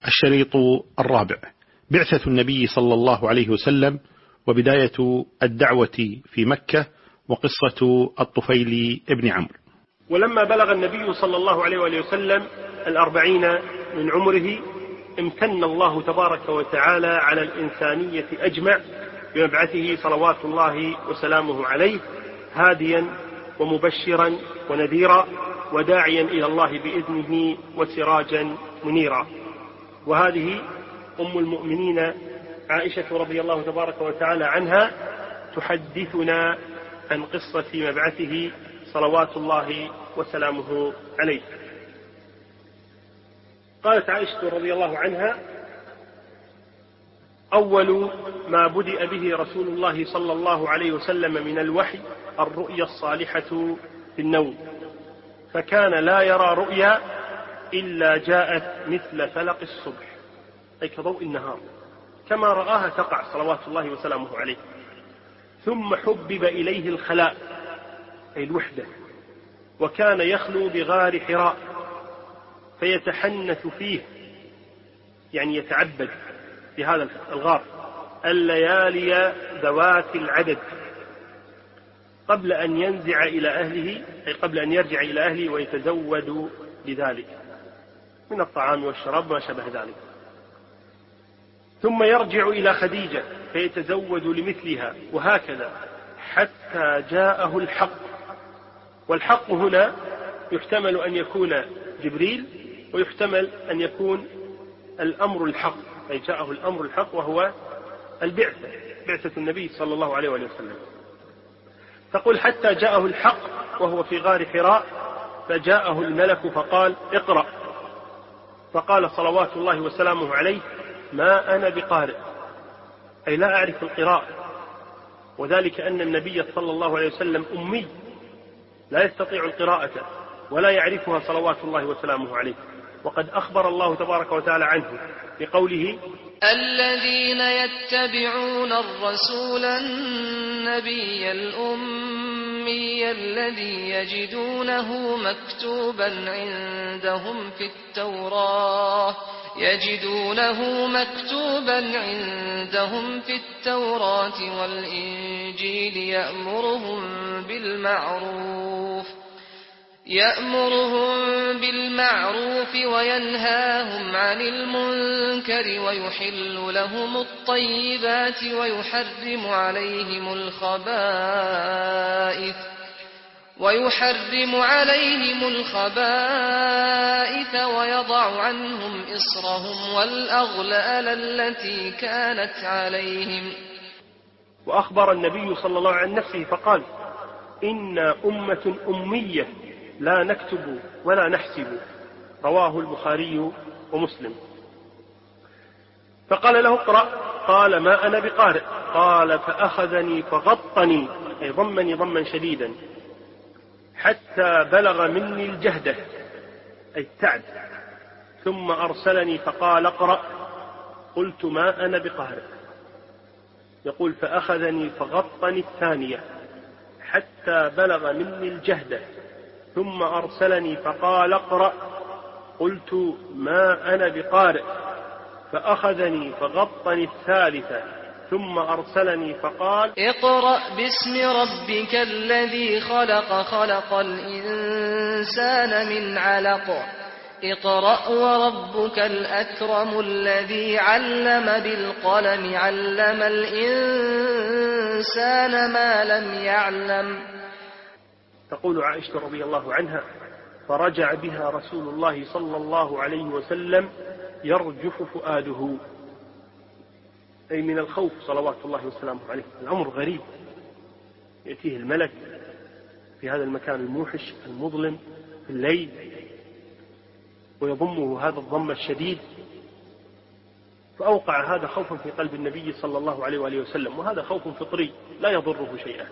الشريط الرابع: بعثة النبي صلى الله عليه وسلم، وبداية الدعوة في مكة، وقصة الطفيل ابن عمرو. ولما بلغ النبي صلى الله عليه وسلم 40 من عمره، امتن الله تبارك وتعالى على الإنسانية أجمع بمبعثه صلوات الله وسلامه عليه، هاديا ومبشرا ونذيرا وداعيا إلى الله بإذنه وسراجا منيرا. وهذه أم المؤمنين عائشة رضي الله تبارك وتعالى عنها تحدثنا عن قصة مبعثه صلوات الله وسلامه عليه. قالت عائشة رضي الله عنها: أول ما بدأ به رسول الله صلى الله عليه وسلم من الوحي الرؤيا الصالحة في النوم، فكان لا يرى رؤيا إلا جاءت مثل فلق الصبح، أي كضوء النهار، كما رآها تقع صلوات الله وسلامه عليه. ثم حبب إليه الخلاء، أي الوحدة، وكان يخلو بغار حراء فيتحنث فيه، يعني يتعبد في هذا الغار الليالي ذوات العدد قبل أن ينزع إلى أهله، أي قبل أن يرجع إلى أهله ويتزود لذلك من الطعام والشراب وما شابه ذلك. ثم يرجع إلى خديجة فيتزود لمثلها، وهكذا حتى جاءه الحق. والحق هنا يحتمل أن يكون جبريل، ويحتمل أن يكون الأمر الحق، أي جاءه الأمر الحق وهو البعثة، بعثة النبي صلى الله عليه وسلم. تقول: حتى جاءه الحق وهو في غار حراء، فجاءه الملك فقال: اقرأ. فقال صلوات الله وسلامه عليه: ما أنا بقارئ، أي لا أعرف القراءة، وذلك أن النبي صلى الله عليه وسلم أمي لا يستطيع القراءة ولا يعرفها صلوات الله وسلامه عليه. وقد أخبر الله تبارك وتعالى عنه بقوله: الذين يتبعون الرسول النبي الأمي الذي يجدونه مكتوبا عندهم في التوراة والإنجيل يأمرهم بالمعروف وينهاهم عن المنكر ويحل لهم الطيبات ويحرم عليهم الخبائث ويضع عنهم إصرهم والأغلال التي كانت عليهم. وأخبر النبي صلى الله عليه وسلم عن نفسه فقال: إنا أمة أمية لا نكتب ولا نحسب. رواه البخاري ومسلم. فقال له: اقرأ. قال: ما أنا بقارئ. قال: فأخذني فغطني، أي ضمني ضما شديدا، حتى بلغ مني الجهدة، أي التعب، ثم أرسلني فقال: اقرأ. قلت: ما أنا بقارئ. يقول: فأخذني فغطني الثانية حتى بلغ مني الجهدة، ثم أرسلني فقال: اقرأ. قلت: ما أنا بقارئ. فأخذني فغطني الثالثة، ثم أرسلني فقال: اقرأ باسم ربك الذي خلق الإنسان من علق. اقرأ وربك الأكرم الذي علم بالقلم علم الإنسان ما لم يعلم. تقول عائشة رضي الله عنها: فرجع بها رسول الله صلى الله عليه وسلم يرجف فؤاده، أي من الخوف صلوات الله وسلامه عليه. الأمر غريب، يأتيه الملك في هذا المكان الموحش المظلم في الليل ويضمه هذا الضم الشديد، فأوقع هذا خوفا في قلب النبي صلى الله عليه وآله وسلم، وهذا خوف فطري لا يضره شيئا.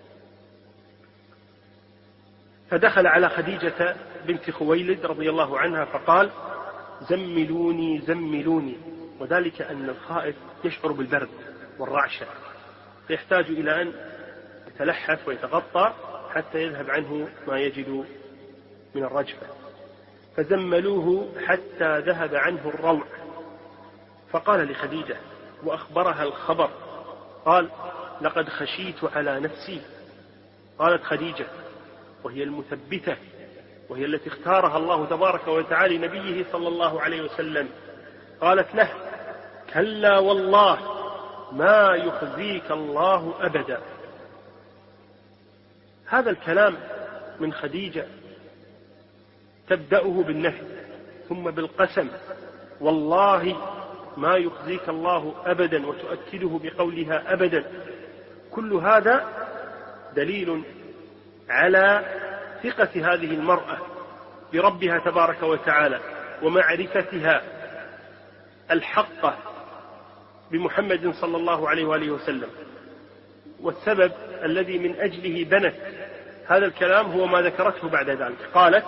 فدخل على خديجة بنت خويلد رضي الله عنها فقال: زملوني زملوني، وذلك أن الخائف يشعر بالبرد والرعشة، فيحتاج إلى أن يتلحف ويتغطى حتى يذهب عنه ما يجد من الرجفة. فزملوه حتى ذهب عنه الروع، فقال لخديجة وأخبرها الخبر، قال: لقد خشيت على نفسي. قالت خديجة وهي المثبتة وهي التي اختارها الله تبارك وتعالى لنبيه صلى الله عليه وسلم، قالت له: كلا والله ما يخزيك الله أبدا. هذا الكلام من خديجة تبدأه بالنفي ثم بالقسم، والله ما يخزيك الله أبدا، وتؤكده بقولها أبدا. كل هذا دليل على ثقة هذه المرأة بربها تبارك وتعالى ومعرفتها الحقة بمحمد صلى الله عليه وآله وسلم. والسبب الذي من أجله بنت هذا الكلام هو ما ذكرته بعد ذلك. قالت: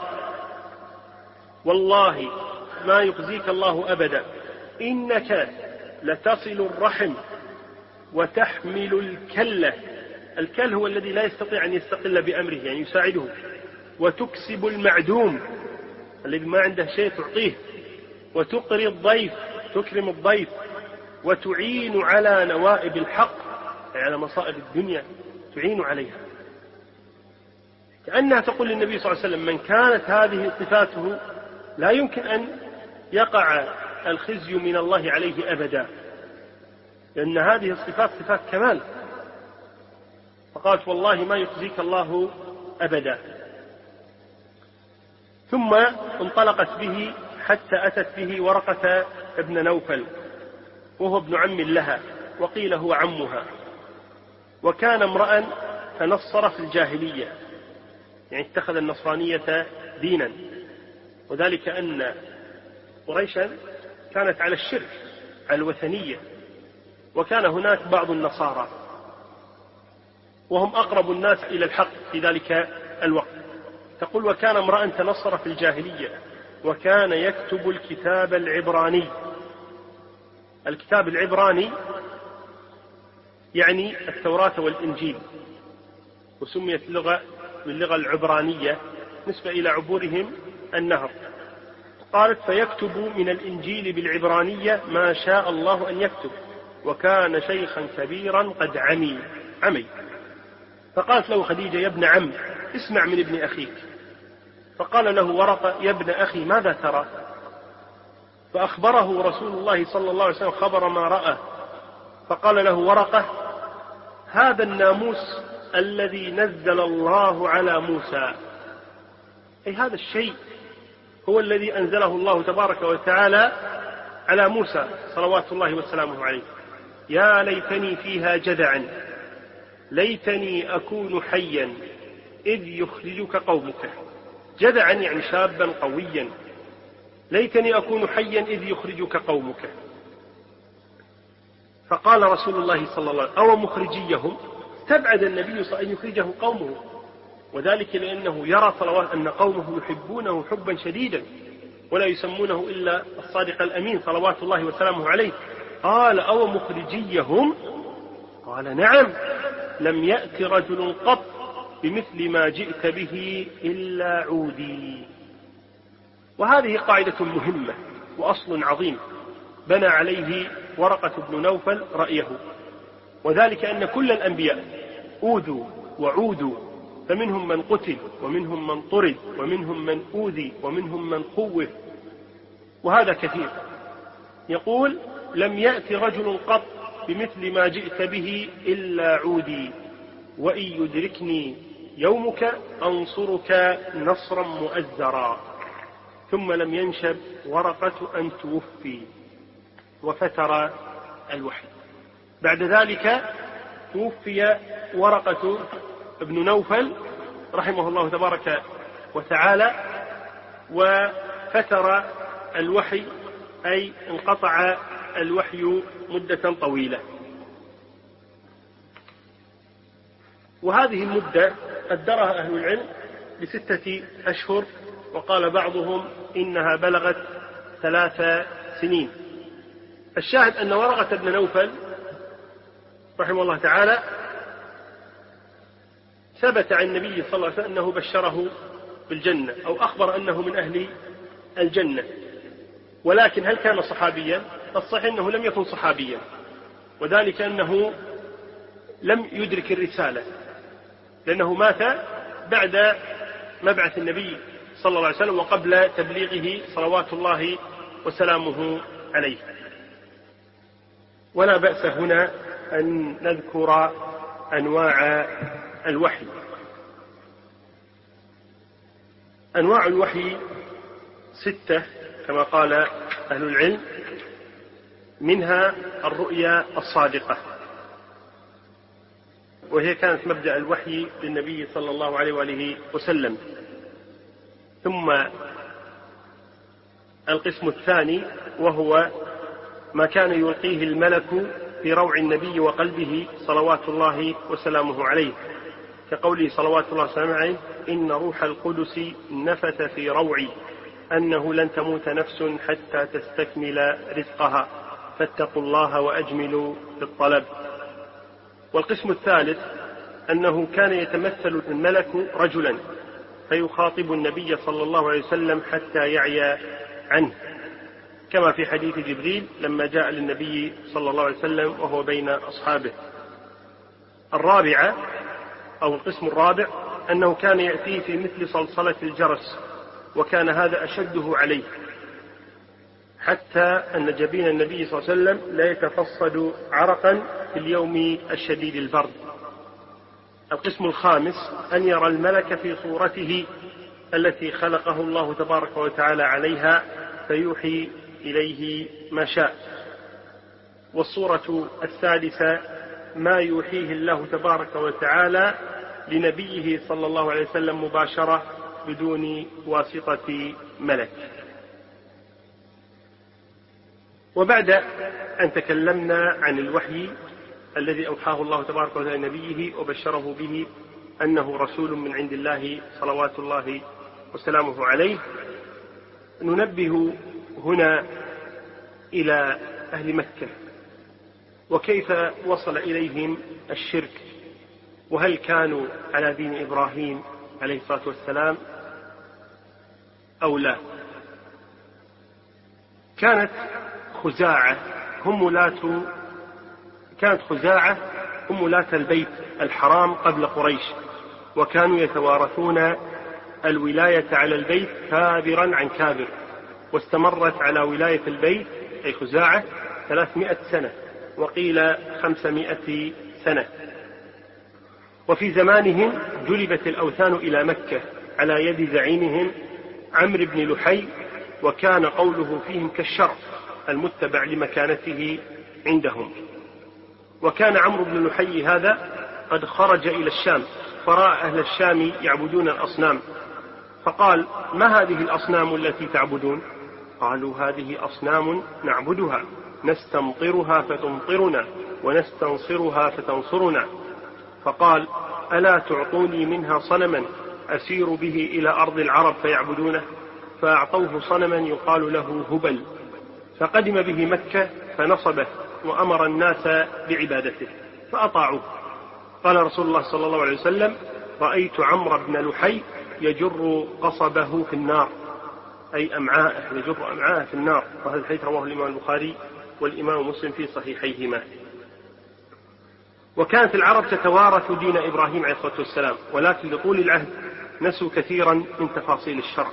والله ما يخزيك الله أبدا، إنك لتصل الرحم وتحمل الكلة. الكل هو الذي لا يستطيع أن يستقل بأمره، يعني يساعده. وتكسب المعدوم الذي ما عنده شيء تعطيه، وتقري الضيف تكرم الضيف، وتعين على نوائب الحق، يعني على مصائب الدنيا تعين عليها. كأنها تقول للنبي صلى الله عليه وسلم: من كانت هذه صفاته لا يمكن أن يقع الخزي من الله عليه أبدا، لأن هذه الصفات صفات كمال. فقالت: والله ما يخزيك الله أبدا. ثم انطلقت به حتى أتت به ورقة ابن نوفل، وهو ابن عم لها، وقيل هو عمها، وكان امرأ تنصر في الجاهلية، يعني اتخذ النصرانية دينا، وذلك أن قريشا كانت على الشرك، على الوثنية، وكان هناك بعض النصارى وهم أقرب الناس إلى الحق في ذلك الوقت. تقول: وكان امرأ تنصر في الجاهلية وكان يكتب الكتاب العبراني. الكتاب العبراني يعني التوراة والإنجيل، وسميت باللغة العبرانية نسبة إلى عبورهم النهر. قالت: فيكتب من الإنجيل بالعبرانية ما شاء الله أن يكتب، وكان شيخا كبيرا قد عمي. فقالت له خديجة: يا ابن عم، اسمع من ابن أخيك. فقال له ورقة: يا ابن أخي، ماذا ترى؟ فأخبره رسول الله صلى الله عليه وسلم خبر ما رأى. فقال له ورقة: هذا الناموس الذي نزل الله على موسى، أي هذا الشيء هو الذي أنزله الله تبارك وتعالى على موسى صلوات الله وسلامه عليه. يا ليتني فيها جدعا، ليتني أكون حيا إذ يخرجك قومك. جدعا يعني شابا قويا، ليتني أكون حيا إذ يخرجك قومك. فقال رسول الله صلى الله عليه وسلم: أو مخرجيهم؟ استبعد النبي صلى الله عليه وسلم أن يخرجه قومه، وذلك لأنه يرى صلوات أن قومه يحبونه حبا شديدا ولا يسمونه إلا الصادق الأمين صلوات الله وسلامه عليه. قال: أو مخرجيهم؟ قال: نعم، لم يأت رجل قط بمثل ما جئت به إلا عودي. وهذه قاعدة مهمة وأصل عظيم بنى عليه ورقة بن نوفل رأيه، وذلك أن كل الأنبياء أوذوا وعودوا، فمنهم من قتل ومنهم من طرد ومنهم من أوذي ومنهم من خوف، وهذا كثير. يقول: لم يأت رجل قط بمثل ما جئت به إلا عودي، وإن يدركني يومك أنصرك نصرا مؤزرا. ثم لم ينشب ورقة أن توفي وفتر الوحي. بعد ذلك توفي ورقة ابن نوفل رحمه الله تبارك وتعالى، وفتر الوحي، أي انقطع الوحي مدة طويلة. وهذه المدة قدرها أهل العلم ب6 أشهر، وقال بعضهم إنها بلغت 3 سنين. الشاهد أن ورقة ابن نوفل رحمه الله تعالى ثبت عن النبي صلى الله عليه وسلم أنه بشره بالجنة، أو أخبر أنه من أهل الجنة. ولكن هل كان صحابيا؟ الصحيح أنه لم يكن صحابيا، وذلك أنه لم يدرك الرسالة، لأنه مات بعد مبعث النبي صلى الله عليه وسلم وقبل تبليغه صلوات الله وسلامه عليه. ولا بأس هنا أن نذكر أنواع الوحي. أنواع الوحي 6 كما قال أهل العلم، منها الرؤيا الصادقة، وهي كانت مبدأ الوحي للنبي صلى الله عليه وآله وسلم. ثم القسم الثاني وهو ما كان يلقيه الملك في روع النبي وقلبه صلوات الله وسلامه عليه، كقوله صلوات الله وسلامه عليه: إن روح القدس نفث في روعي أنه لن تموت نفس حتى تستكمل رزقها فاتقوا الله وأجملوا في الطلب. والقسم الثالث أنه كان يتمثل الملك رجلا فيخاطب النبي صلى الله عليه وسلم حتى يعي عنه، كما في حديث جبريل لما جاء للنبي صلى الله عليه وسلم وهو بين أصحابه. الرابعة أو القسم الرابع أنه كان يأتيه في مثل صلصلة الجرس، وكان هذا أشده عليه، حتى أن جبين النبي صلى الله عليه وسلم لا يتفصد عرقا في اليوم الشديد البرد. القسم الخامس أن يرى الملك في صورته التي خلقه الله تبارك وتعالى عليها فيوحي إليه ما شاء. والصورة السادسة ما يوحيه الله تبارك وتعالى لنبيه صلى الله عليه وسلم مباشرة بدون واسطة ملك. وبعد أن تكلمنا عن الوحي الذي أوحاه الله تبارك وتعالى لنبيه وبشره به أنه رسول من عند الله صلوات الله وسلامه عليه، ننبه هنا إلى أهل مكة وكيف وصل إليهم الشرك، وهل كانوا على دين إبراهيم عليه الصلاة والسلام أو لا. كانت خزاعة هم ولاة البيت الحرام قبل قريش، وكانوا يتوارثون الولاية على البيت كابرا عن كابر، واستمرت على ولاية البيت أي خزاعة 300 سنة وقيل 500 سنة. وفي زمانهم جلبت الأوثان إلى مكة على يد زعيمهم عمرو بن لحي، وكان قوله فيهم كالشرع المتبع لمكانته عندهم. وكان عمرو بن لحي هذا قد خرج إلى الشام فرأى أهل الشام يعبدون الأصنام، فقال: ما هذه الأصنام التي تعبدون؟ قالوا: هذه أصنام نعبدها نستمطرها فتمطرنا ونستنصرها فتنصرنا. فقال: ألا تعطوني منها صنما أسير به إلى أرض العرب فيعبدونه؟ فأعطوه صنما يقال له هبل، فقدم به مكة فنصبه وأمر الناس بعبادته فأطاعوه. قال رسول الله صلى الله عليه وسلم: رأيت عمرو بن لحي يجر قصبه في النار، أي أمعاءه، يجر أمعاءه في النار. وهذا الحديث رواه الإمام البخاري والإمام مسلم في صحيحيهما. وكانت العرب تتوارث دين إبراهيم عليه الصلاة والسلام، ولكن لطول العهد نسوا كثيرا من تفاصيل الشرع.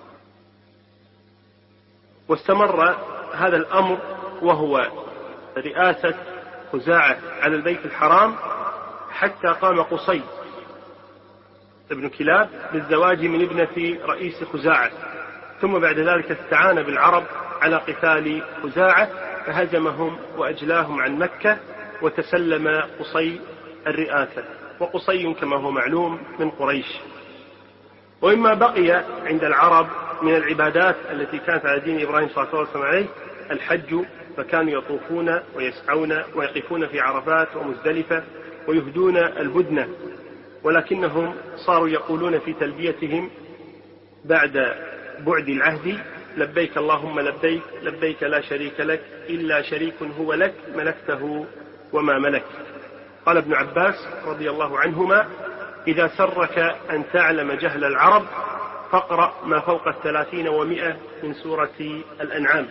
واستمر هذا الأمر وهو رئاسة خزاعة على البيت الحرام حتى قام قصي ابن كلاب بالزواج من ابنة رئيس خزاعة، ثم بعد ذلك استعان بالعرب على قتال خزاعة فهزمهم وأجلاهم عن مكة، وتسلم قصي الرئاسة، وقصي كما هو معلوم من قريش. ومما بقي عند العرب من العبادات التي كانت على دين إبراهيم صلى الله عليه وسلم عليه الحج، فكانوا يطوفون ويسعون ويقفون في عرفات ومزدلفة ويهدون البدنة، ولكنهم صاروا يقولون في تلبيتهم بعد بعد العهد: لبيك اللهم لبيك، لبيك لا شريك لك إلا شريك هو لك ملكته وما ملك. قال ابن عباس رضي الله عنهما: إذا سرك أن تعلم جهل العرب فاقرأ ما فوق 30 و100 من سورة الأنعام.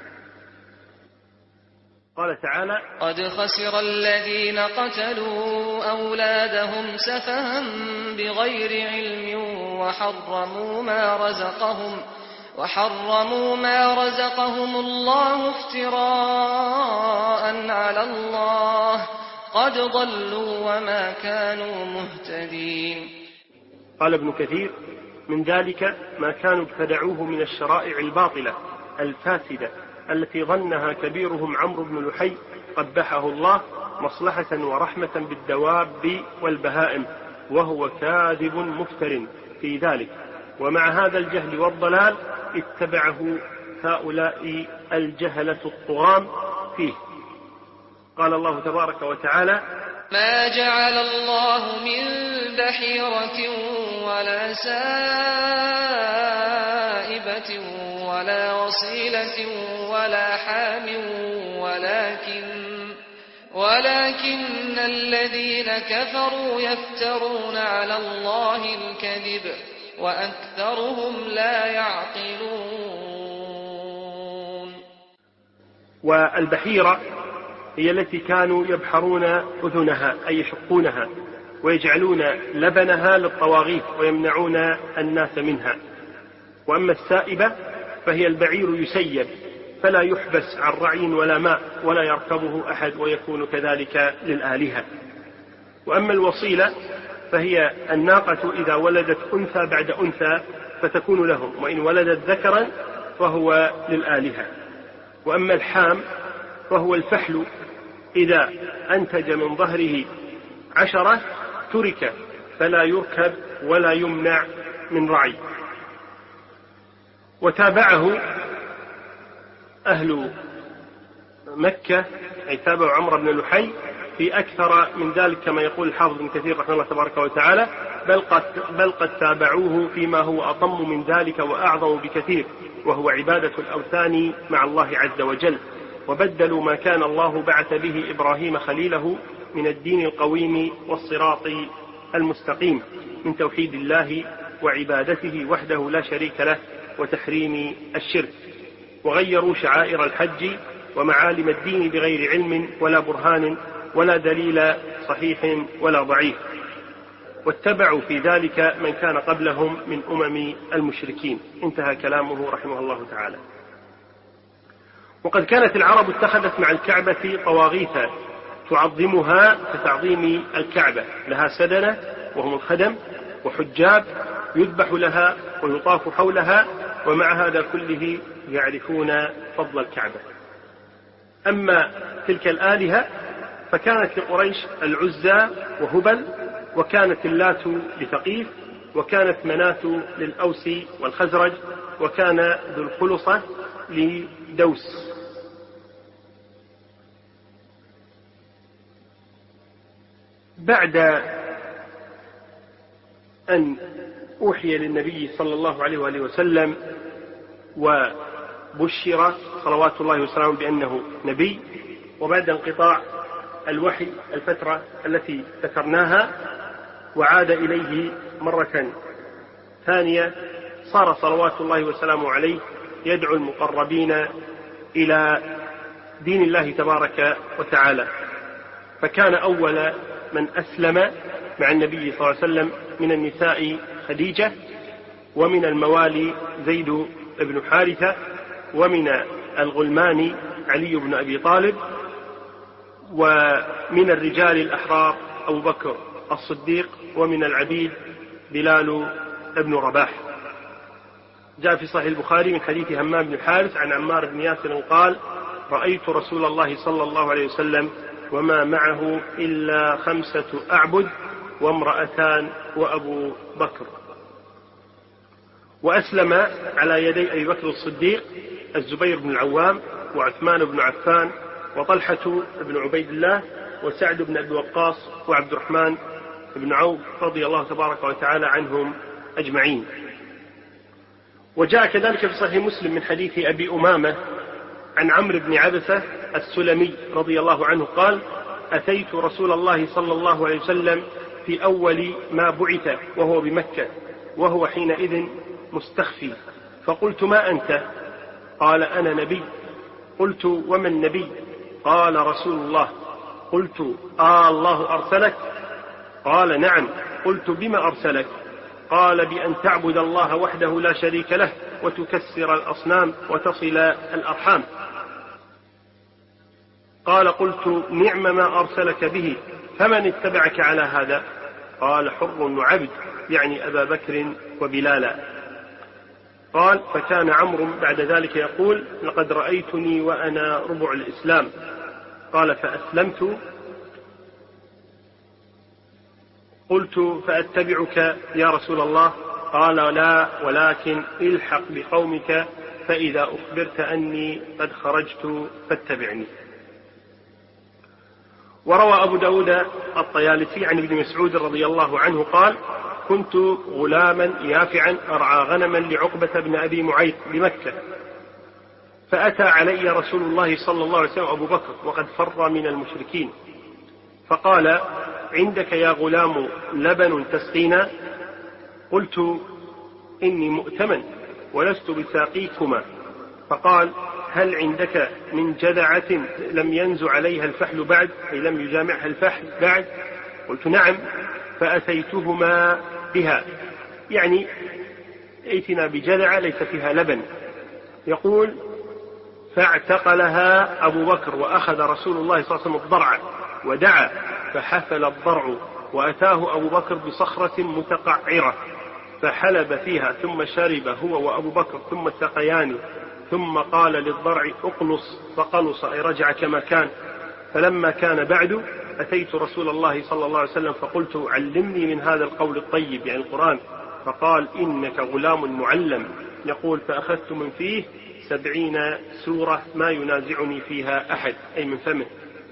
قال تعالى: قد خسر الذين قتلوا أولادهم سفها بغير علم وحرموا ما رزقهم الله افتراء على الله قد ضلوا وما كانوا مهتدين. قال ابن كثير: من ذلك ما كانوا ابتدعوه من الشرائع الباطلة الفاسدة التي ظنها كبيرهم عمرو بن لحي قبحه الله مصلحة ورحمة بالدواب والبهائم، وهو كاذب مفتر في ذلك، ومع هذا الجهل والضلال اتبعه هؤلاء الجهلة الطغاة فيه. قال الله تبارك وتعالى: ما جعل الله من بحيرة ولا سائبة ولا وصيلة ولا حام ولكن الذين كفروا يفترون على الله الكذب وأكثرهم لا يعقلون. والبحيرة هي التي كانوا يبحرون أذنها أي يشقونها ويجعلون لبنها للطواغيت ويمنعون الناس منها. وأما السائبة فهي البعير يسيب فلا يحبس عن رعي ولا ماء ولا يركبه أحد ويكون كذلك للآلهة. وأما الوصيلة فهي الناقة إذا ولدت أنثى بعد أنثى فتكون لهم، وإن ولدت ذكرا فهو للآلهة. وأما الحام فهو الفحل إذا أنتج من ظهره 10 ترك فلا يركب ولا يمنع من رعي. وتابعه أهل مكة أي تابعوا عمرو بن لحي في أكثر من ذلك كما يقول الحافظ ابن كثير رحمه الله تبارك وتعالى: بل قد تابعوه فيما هو أطم من ذلك وأعظم بكثير، وهو عبادة الأوثان مع الله عز وجل، وبدلوا ما كان الله بعث به إبراهيم خليله من الدين القويم والصراط المستقيم من توحيد الله وعبادته وحده لا شريك له وتحريم الشرك، وغيروا شعائر الحج ومعالم الدين بغير علم ولا برهان ولا دليل صحيح ولا ضعيف، واتبعوا في ذلك من كان قبلهم من أمم المشركين. انتهى كلامه رحمه الله تعالى. وقد كانت العرب اتخذت مع الكعبة طواغيث تعظمها كتعظيم الكعبة، لها سدنة وهم الخدم وحجاب يذبح لها ويطاف حولها، ومع هذا كله يعرفون فضل الكعبة. أما تلك الآلهة فكانت لقريش العزى وهبل، وكانت اللات لثقيف، وكانت مناة للأوس والخزرج، وكان ذو الخلصة لدوس. بعد أن أوحي للنبي صلى الله عليه وآله وسلم وبشر صلوات الله وسلامه بأنه نبي، وبعد انقطاع الوحي الفترة التي ذكرناها وعاد إليه مرة ثانية، صار صلوات الله وسلامه عليه يدعو المقربين إلى دين الله تبارك وتعالى. فكان أول من أسلم مع النبي صلى الله عليه وسلم من النساء خديجة، ومن الموالي زيد بن حارثة، ومن الغلمان علي بن أبي طالب، ومن الرجال الأحرار أبو بكر الصديق، ومن العبيد بلال بن رباح. جاء في صحيح البخاري من حديث همام بن الحارث عن عمار بن ياسر قال: رأيت رسول الله صلى الله عليه وسلم وما معه إلا 5 أعبد وامرأتان وأبو بكر. وأسلم على يدي أبي بكر الصديق الزبير بن العوام وعثمان بن عفان وطلحة بن عبيد الله وسعد بن أبي وقاص وعبد الرحمن بن عوف رضي الله تبارك وتعالى عنهم أجمعين. وجاء كذلك في صحيح مسلم من حديث أبي أمامة عن عمرو بن عبسة السلمي رضي الله عنه قال: أتيت رسول الله صلى الله عليه وسلم في أول ما بعث وهو بمكة، وهو حينئذ مستخفي، فقلت ما أنت؟ قال أنا نبي. قلت وما النبي؟ قال رسول الله. قلت الله أرسلك؟ قال نعم. قلت بما أرسلك؟ قال بأن تعبد الله وحده لا شريك له وتكسر الأصنام وتصل الأرحام. قال قلت نعم ما أرسلك به، فمن اتبعك على هذا؟ قال حر وعبد، يعني أبا بكر وبلالا. قال فكان عمرو بعد ذلك يقول لقد رأيتني وأنا ربع الإسلام. قال فأسلمت. قلت فأتبعك يا رسول الله؟ قال لا، ولكن الحق بقومك فإذا أخبرت أني قد خرجت فاتبعني. وروى أبو داود الطيالسي عن ابن مسعود رضي الله عنه قال كنت غلاما يافعا أرعى غنما لعقبة بن أبي معيط بمكة، فأتى علي رسول الله صلى الله عليه وسلم أبو بكر وقد فر من المشركين، فقال عندك يا غلام لبن تسقينا؟ قلت إني مؤتمن ولست بساقيكما. فقال هل عندك من جذعة لم ينز عليها الفحل بعد، أي لم يجامعها الفحل بعد؟ قلت نعم. فأتيتهما بها، يعني ائتنا بجذعة ليس فيها لبن. يقول فاعتقلها أبو بكر وأخذ رسول الله صلى الله عليه وسلم الضرع ودعا فحفل الضرع، وأتاه أبو بكر بصخرة متقعرة فحلب فيها ثم شرب هو وأبو بكر ثم سقيان، ثم قال للضرع اقلص، فقلص أي رجع كما كان. فلما كان بعد أتيت رسول الله صلى الله عليه وسلم فقلت علمني من هذا القول الطيب، يعني القرآن. فقال إنك غلام معلم. يقول فأخذت من فيه 70 سورة ما ينازعني فيها أحد، أي من فمه.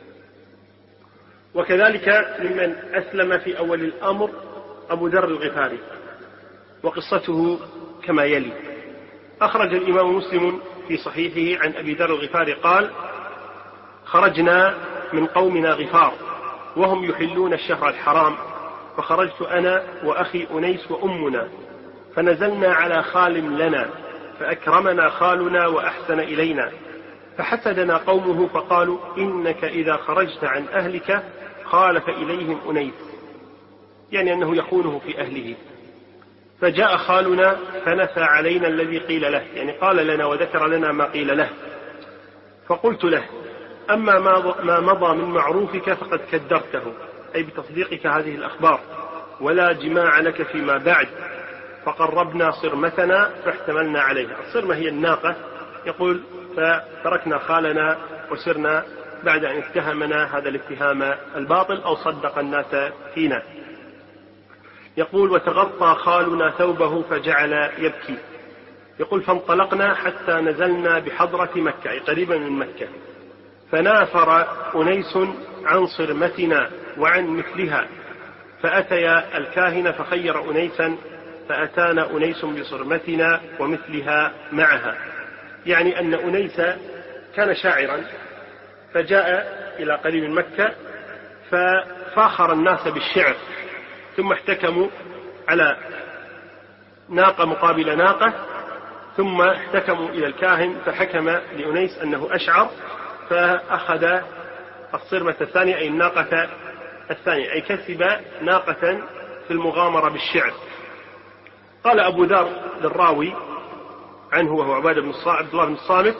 وكذلك ممن أسلم في أول الأمر أبو ذر الغفاري، وقصته كما يلي. أخرج الإمام مسلم في صحيحه عن أبي ذر الغفاري قال خرجنا من قومنا غفار وهم يحلون الشهر الحرام، فخرجت أنا وأخي أنيس وأمنا، فنزلنا على خال لنا فأكرمنا خالنا وأحسن إلينا، فحسدنا قومه فقالوا إنك إذا خرجت عن أهلك خالف إليهم أنيس، يعني أنه يخونه في أهله. فجاء خالنا فنفى علينا الذي قيل له، يعني قال لنا وذكر لنا ما قيل له. فقلت له أما ما مضى من معروفك فقد كدرته، أي بتصديقك هذه الأخبار، ولا جماع لك فيما بعد. فقربنا صرمتنا فاحتملنا عليها. الصرمة هي الناقة. يقول فتركنا خالنا وسرنا بعد أن اتهمنا هذا الاتهام الباطل أو صدق الناس فينا. يقول وتغطى خالنا ثوبه فجعل يبكي. يقول فانطلقنا حتى نزلنا بحضرة مكة، أي قريبا من مكة، فنافر أنيس عن صرمتنا وعن مثلها، فأتيا الكاهن فخير أنيسا، فأتانا أنيس بصرمتنا ومثلها معها، يعني أن أنيس كان شاعرا فجاء إلى قريب من مكة ففاخر الناس بالشعر، ثم احتكموا على ناقة مقابل ناقة، ثم احتكموا إلى الكاهن فحكم لأنيس أنه أشعر، فأخذ الصرمة الثانية أي الناقة الثانية، أي كسب ناقة في المغامرة بالشعر. قال أبو ذر للراوي عنه وهو عبد الله بن الصامت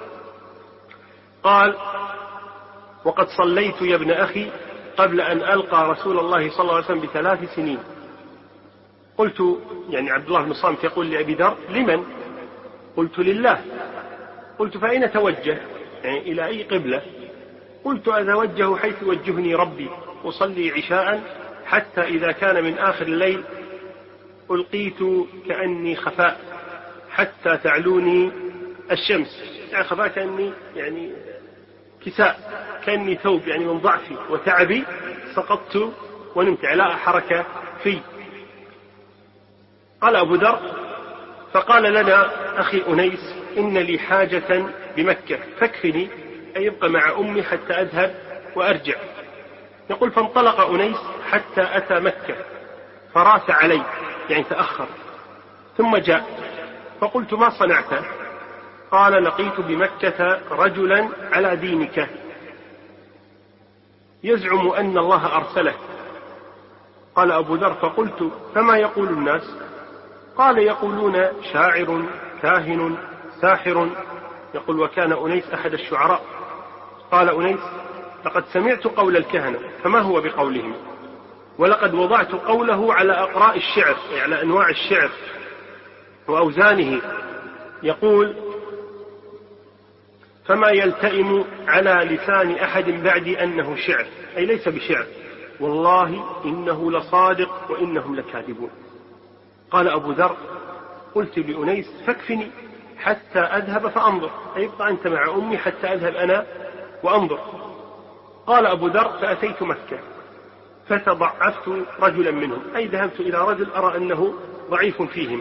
قال وقد صليت يا ابن أخي قبل أن ألقى رسول الله صلى الله عليه وسلم ب3 سنين. قلت، يعني عبد الله بن الصامت يقول لأبي ذر لمن؟ قلت لله. قلت فأين توجه؟ يعني إلى أي قبلة؟ قلت أتوجه حيث وجهني ربي، أصلي عشاء حتى إذا كان من آخر الليل ألقيت كأني خفاء حتى تعلوني الشمس، يعني خفاء كأني يعني كساء، كأني ثوب، يعني من ضعفي وتعبي سقطت ونمت لا حركة في. قال أبو ذر فقال لنا أخي أنيس إن لي حاجة بمكة فاكفني، أي يبقى مع أمي حتى أذهب وأرجع. يقول فانطلق أنيس حتى أتى مكة فراس علي، يعني تأخر، ثم جاء فقلت ما صنعت؟ قال لقيت بمكة رجلا على دينك يزعم أن الله أرسله. قال أبو ذر فقلت فما يقول الناس؟ قال يقولون شاعر كاهن ساحر. يقول وكان أنيس أحد الشعراء. قال أنيس لقد سمعت قول الكهنة فما هو بقولهم، ولقد وضعت قوله على أقراء الشعر، يعني على أنواع الشعر وأوزانه. يقول فما يلتئم على لسان أحد بعدي أنه شعر، أي ليس بشعر، والله إنه لصادق وإنهم لكاذبون. قال أبو ذر قلت لأنيس فاكفني حتى أذهب فأنظر، أي ابقى أنت مع أمي حتى أذهب أنا وأنظر. قال أبو ذر فأتيت مكة فتضعفت رجلا منهم، أي ذهبت إلى رجل أرى أنه ضعيف فيهم.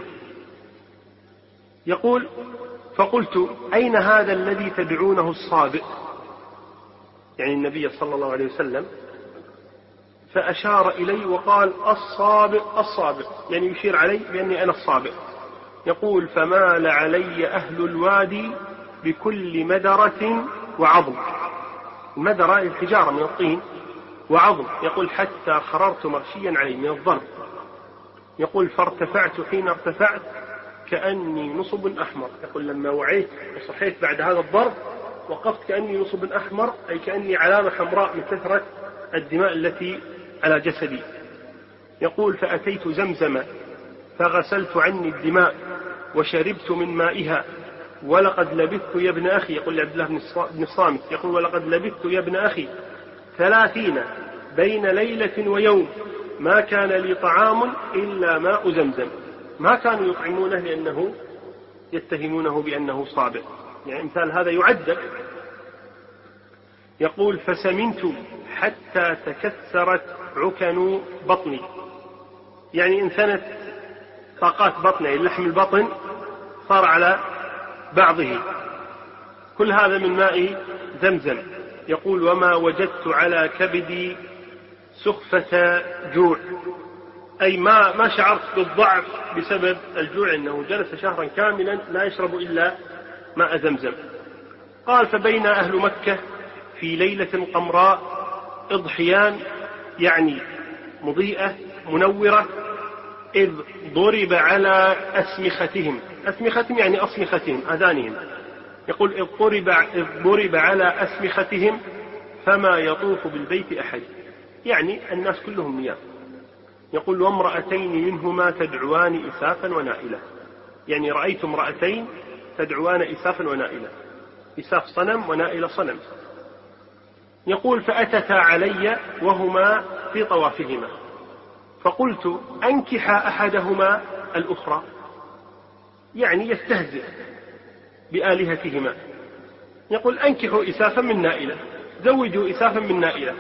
يقول فقلت أين هذا الذي تدعونه الصابئ، يعني النبي صلى الله عليه وسلم، فأشار إلي وقال الصابئ الصابئ، يعني يشير علي بأني أنا الصابئ. يقول فمال علي أهل الوادي بكل مدرة وعظم، المدرة الحجارة من الطين وعظم. يقول حتى خررت مغشيا عليه من الضرب. يقول فارتفعت حين ارتفعت كأني نصب أحمر. يقول لما وعيت وصحيت بعد هذا الضرب وقفت كأني نصب أحمر، أي كأني علامة حمراء من كثرة الدماء التي على جسدي. يقول فأتيت زمزم فغسلت عني الدماء وشربت من مائها، ولقد لبثت يا ابن أخي، يقول لعبد الله بن الصامت، يقول ولقد لبثت يا ابن أخي 30 بين ليلة ويوم ما كان لي طعام إلا ماء زمزم. ما كانوا يطعمونه لأنه يتهمونه بأنه صابئ، يعني مثال هذا يعد. يقول فسمنت حتى تكسرت عكن بطني، يعني انثنت طاقات بطني، اللحم البطن صار على بعضه، كل هذا من ماء زمزم. يقول وما وجدت على كبدي سخفة جوع، أي ما شعرت بالضعف بسبب الجوع، إنه جلس شهرا كاملا لا يشرب إلا ماء زمزم. قال فبين أهل مكة في ليلة قمراء إضحيان، يعني مضيئة منورة، إذ ضرب على أسمختهم، أسمختهم يعني أصمختهم آذانهم. يقول إذ ضرب على أسمختهم فما يطوف بالبيت أحد، يعني الناس كلهم نيام. يقول وامرأتين منهما تدعوان إسافا ونائلة، يعني رأيت امرأتين تدعوان إسافا ونائلة، إساف صنم ونائلة صنم. يقول فأتتا علي وهما في طوافهما، فقلت أنكح أحدهما الأخرى، يعني يستهزئ بآلهتهما. يقول أنكحوا إسافا من نائلة، زوجوا إسافا من نائلة.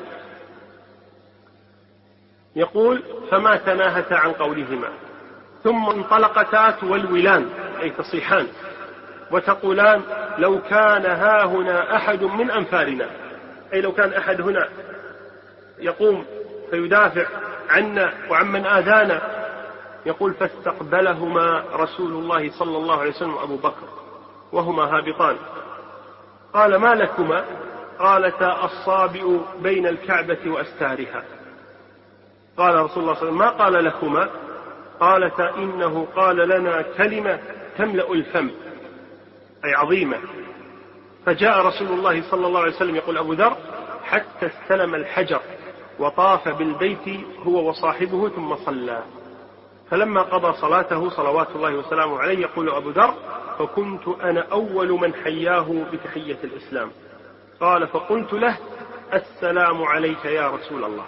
يقول فما تناهتا عن قولهما، ثم انطلقتا تولولان، أي تصيحان، وتقولان لو كان ها هنا أحد من أنفارنا، أي لو كان أحد هنا يقوم فيدافع عنا وعمن آذانا. يقول فاستقبلهما رسول الله صلى الله عليه وسلم أبو بكر وهما هابطان. قال ما لكما؟ قالتا الصابئ بين الكعبة وأستارها. قال رسول الله صلى الله عليه وسلم ما قال لكما؟ قالتا إنه قال لنا كلمة تملأ الفم، أي عظيمة. فجاء رسول الله صلى الله عليه وسلم، يقول أبو ذر، حتى استلم الحجر وطاف بالبيت هو وصاحبه ثم صلى. فلما قضى صلاته صلوات الله وسلامه عليه، يقول أبو ذر فكنت أنا أول من حياه بتحية الإسلام. قال فقلت له السلام عليك يا رسول الله.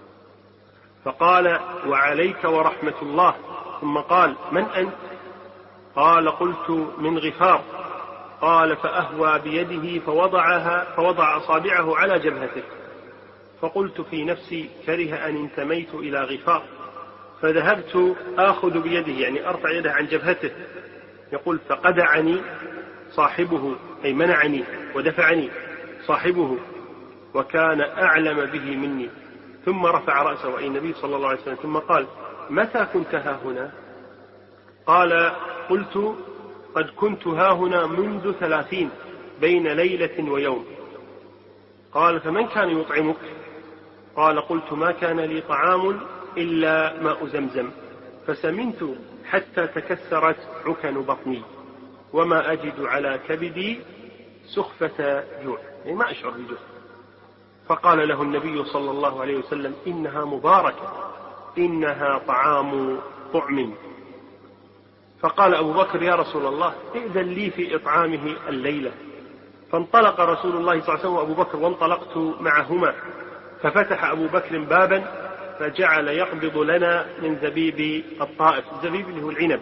فقال وعليك ورحمة الله. ثم قال من أنت؟ قال قلت من غفار. قال فأهوى بيده فوضع أصابعه على جبهته. فقلت في نفسي كره أن انتميت إلى غفار، فذهبت آخذ بيده، يعني أرفع يده عن جبهته. يقول فقدعني صاحبه، أي منعني ودفعني صاحبه، وكان أعلم به مني. ثم رفع رأسه، أي النبي صلى الله عليه وسلم، ثم قال متى كنت ها هنا؟ قال قلت قد كنت هاهنا منذ 30 بين ليلة ويوم. قال فمن كان يطعمك؟ قال قلت ما كان لي طعام إلا ماء زمزم، فسمنت حتى تكسرت عكن بطني، وما أجد على كبدي سخفة جوع، يعني ما أشعر بجوع. فقال له النبي صلى الله عليه وسلم إنها مباركة، إنها طعام طعم. فقال أبو بكر يا رسول الله ائذن لي في إطعامه الليلة. فانطلق رسول الله صلى الله عليه وسلم وأبو بكر وانطلقت معهما، ففتح أبو بكر بابا فجعل يقبض لنا من زبيب الطائف، الزبيب اللي هو العنب.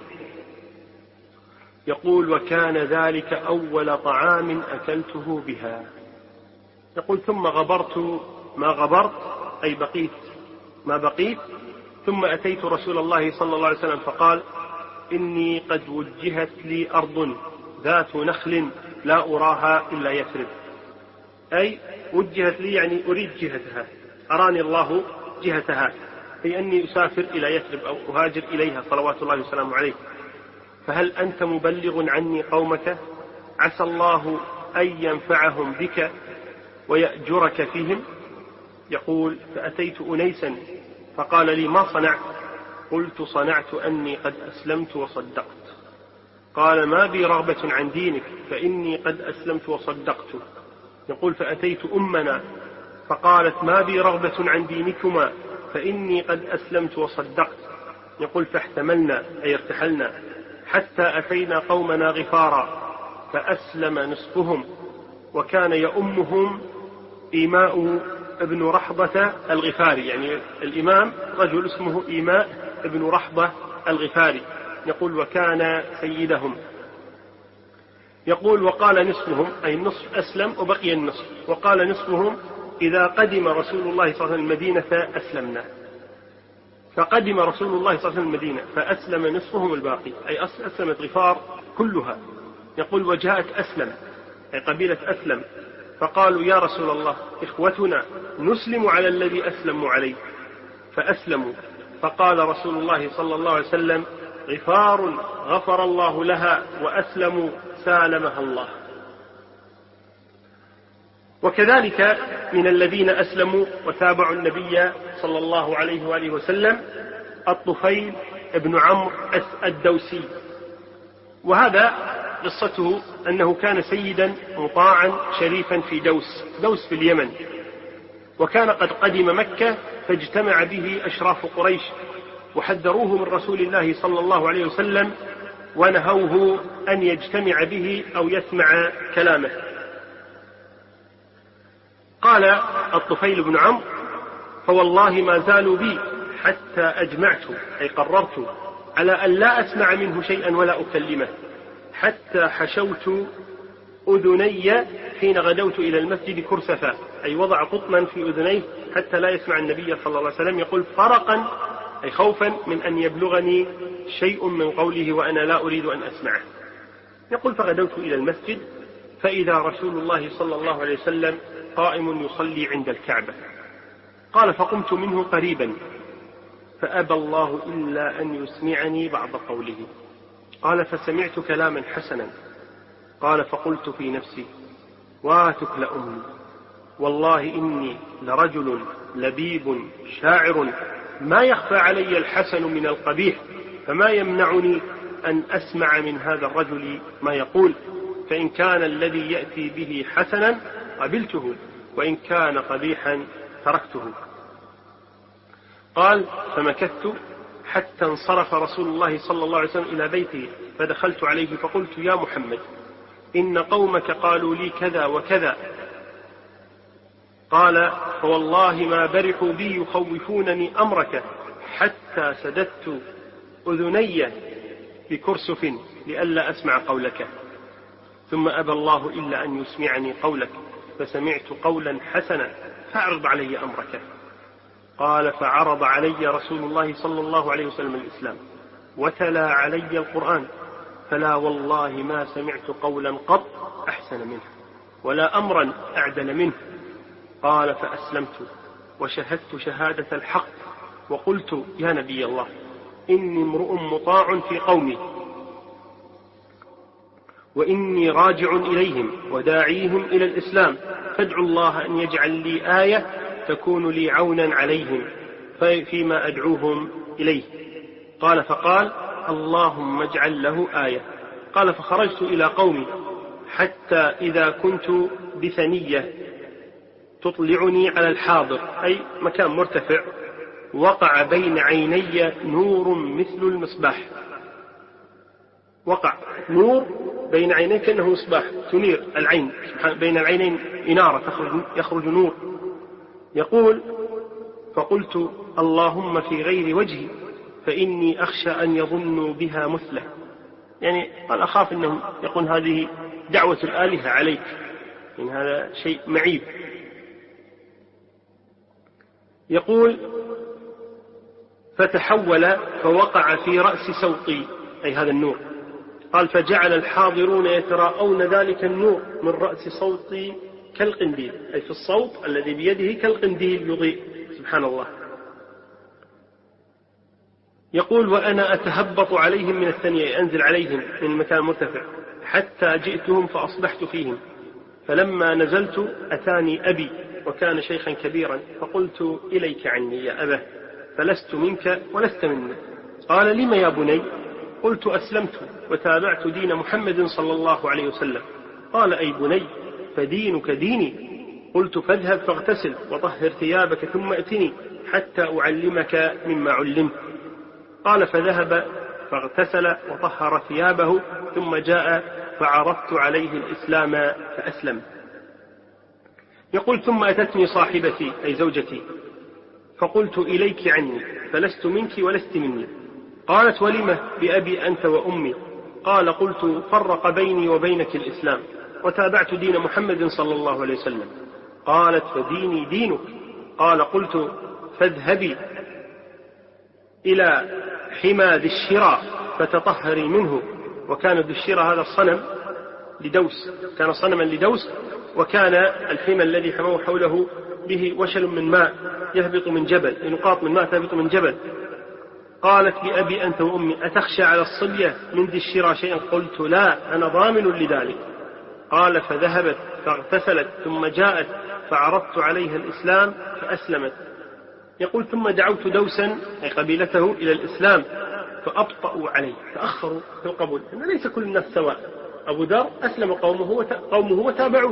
يقول وكان ذلك أول طعام أكلته بها. يقول ثم غبرت ما غبرت، أي بقيت ما بقيت، ثم أتيت رسول الله صلى الله عليه وسلم فقال إني قد وجهت لي أرض ذات نخل لا أراها إلا يثرب، أي وجهت لي يعني أريد جهتها، أراني الله جهتها، أي أني أسافر إلى يثرب أو أهاجر إليها صلوات الله وسلامه عليه. فهل أنت مبلغ عني قومك؟ عسى الله أن ينفعهم بك ويأجرك فيهم. يقول فأتيت أنيسا فقال لي ما صنعت؟ قلت صنعت أني قد أسلمت وصدقت. قال ما بي رغبة عن دينك فإني قد أسلمت وصدقت. يقول فأتيت أمنا فقالت ما بي رغبة عن دينكما فإني قد أسلمت وصدقت. يقول فاحتملنا أي ارتحلنا حتى أتينا قومنا غفارا فأسلم نصفهم، وكان يؤمهم إيماء ابن رحبة الغفاري، يعني الإمام رجل اسمه إيماء ابن رحبة الغفاري. يقول وكان سيدهم. يقول وقال نصفهم أي النصف أسلم وبقي النصف، وقال نصفهم إذا قدم رسول الله صلى الله عليه وسلم المدينة أسلمنا. فقدم رسول الله صلى الله عليه وسلم المدينة فأسلم نصفهم الباقي، أي أسلمت غفار كلها. يقول وجاءت أسلم أي قبيلة أسلم فقالوا يا رسول الله إخوتنا نسلم على الذي أسلموا عليه، فأسلموا. فقال رسول الله صلى الله عليه وسلم غفار غفر الله لها وأسلموا سالمها الله. وكذلك من الذين أسلموا وتابعوا النبي صلى الله عليه وآله وسلم الطفيل ابن عمرو الدوسي، وهذا قصته أنه كان سيدا مطاعا شريفا في دوس في اليمن، وكان قد قدم مكة فاجتمع به أشراف قريش وحذروه من رسول الله صلى الله عليه وسلم ونهوه أن يجتمع به أو يسمع كلامه. قال الطفيل بن عمرو فوالله ما زالوا بي حتى أجمعت أي قررت على أن لا أسمع منه شيئا ولا أكلمه، حتى حشوت أذني حين غدوت إلى المسجد كرسفا، أي وضع قطنا في أذنيه حتى لا يسمع النبي صلى الله عليه وسلم. يقول فرقا أي خوفا من أن يبلغني شيء من قوله وأنا لا أريد أن أسمعه. يقول فغدوت إلى المسجد فإذا رسول الله صلى الله عليه وسلم قائم يصلي عند الكعبة. قال فقمت منه قريبا فأبى الله إلا أن يسمعني بعض قوله. قال فسمعت كلاما حسنا. قال فقلت في نفسي واتك لأمي، والله إني لرجل لبيب شاعر ما يخفى علي الحسن من القبيح، فما يمنعني أن أسمع من هذا الرجل ما يقول، فإن كان الذي يأتي به حسنا قبلته وإن كان قبيحا تركته. قال فمكثت حتى انصرف رسول الله صلى الله عليه وسلم إلى بيته، فدخلت عليه فقلت يا محمد إن قومك قالوا لي كذا وكذا. قال فوالله ما برحوا بي يخوفونني أمرك حتى سددت أذني بكرسف لئلا أسمع قولك، ثم أبى الله إلا أن يسمعني قولك، فسمعت قولا حسنا فاعرض علي أمرك. قال فعرض علي رسول الله صلى الله عليه وسلم الإسلام وتلا علي القرآن، فلا والله ما سمعت قولا قط أحسن منه ولا أمرا أعدل منه. قال فأسلمت وشهدت شهادة الحق وقلت يا نبي الله إني امرؤ مطاع في قومي، وإني راجع إليهم وداعيهم إلى الإسلام، فادعوا الله أن يجعل لي آية تكون لي عونا عليهم فيما أدعوهم إليه. قال فقال اللهم اجعل له آية. قال فخرجت إلى قومي حتى إذا كنت بثنية تطلعني على الحاضر، أي مكان مرتفع، وقع بين عيني نور مثل المصباح. وقع نور بين عينيك كأنه مصباح تنير العين، بين العينين إنارة يخرج نور. يقول فقلت اللهم في غير وجهي فإني أخشى أن يظنوا بها مثله، يعني قال أخاف أنهم يقول هذه دعوة الآلهة عليك، إن هذا شيء معيب. يقول فتحول فوقع في رأس سوقي، أي هذا النور. قال فجعل الحاضرون يتراءون ذلك النور من رأس صوتي كالقنديل، أي في الصوت الذي بيده كالقنديل يضيء، سبحان الله. يقول وأنا أتهبط عليهم من الثانية، أنزل عليهم من المكان المرتفع حتى جئتهم فأصبحت فيهم. فلما نزلت أتاني أبي وكان شيخا كبيرا، فقلت إليك عني يا أبا، فلست منك ولست مني. قال لم يا بني؟ قلت أسلمت وتابعت دين محمد صلى الله عليه وسلم. قال أي بني فدينك ديني. قلت فاذهب فاغتسل وطهر ثيابك ثم أتني حتى أعلمك مما علمت. قال فذهب فاغتسل وطهر ثيابه ثم جاء فعرضت عليه الإسلام فأسلم. يقول ثم أتتني صاحبتي أي زوجتي فقلت إليك عني فلست منك ولست مني. قالت ولم بأبي أنت وأمي؟ قال قلت فرق بيني وبينك الإسلام وتابعت دين محمد صلى الله عليه وسلم. قالت فديني دينك. قال قلت فاذهبي إلى حمى ذي الشراء فتطهري منه. وكان ذي الشراء هذا الصنم لدوس، كان صنما لدوس، وكان الحمى الذي حموه حوله به وشل من ماء يهبط من جبل، نقاط من ماء تهبط من جبل. قالت بأبي أنت وأمي أتخشى على الصبية من ذي الشراء شيئا؟ قلت لا أنا ضامن لذلك. قال فذهبت فاغتسلت ثم جاءت فعرضت عليها الإسلام فأسلمت. يقول ثم دعوت دوسا أي قبيلته إلى الإسلام فأبطأوا عليه، تأخروا في القبول، إن ليس كل الناس سواء. أبو ذر أسلم قومه وتابعوه.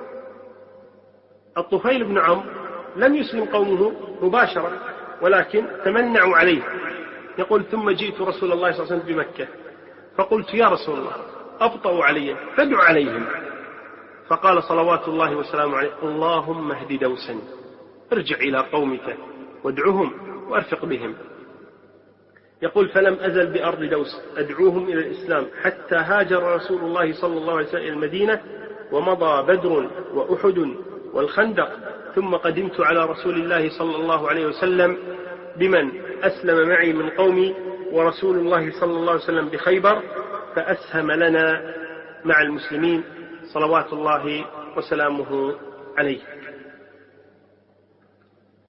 الطفيل بن عمرو لم يسلم قومه مباشرة ولكن تمنعوا عليه. يقول ثم جئت رسول الله صلى الله عليه وسلم بمكة فقلت يا رسول الله أبطأوا علي فادع عليهم. فقال صلوات الله وسلامه عليه اللهم اهد دوسا، ارجع إلى قومك وادعهم وأرفق بهم. يقول فلم أزل بأرض دوس أدعوهم إلى الإسلام حتى هاجر رسول الله صلى الله عليه وسلم إلى المدينة ومضى بدر وأحد والخندق، ثم قدمت على رسول الله صلى الله عليه وسلم بمن أسلم معي من قومي، ورسول الله صلى الله عليه وسلم بخيبر، فأسهم لنا مع المسلمين صلوات الله وسلامه عليه.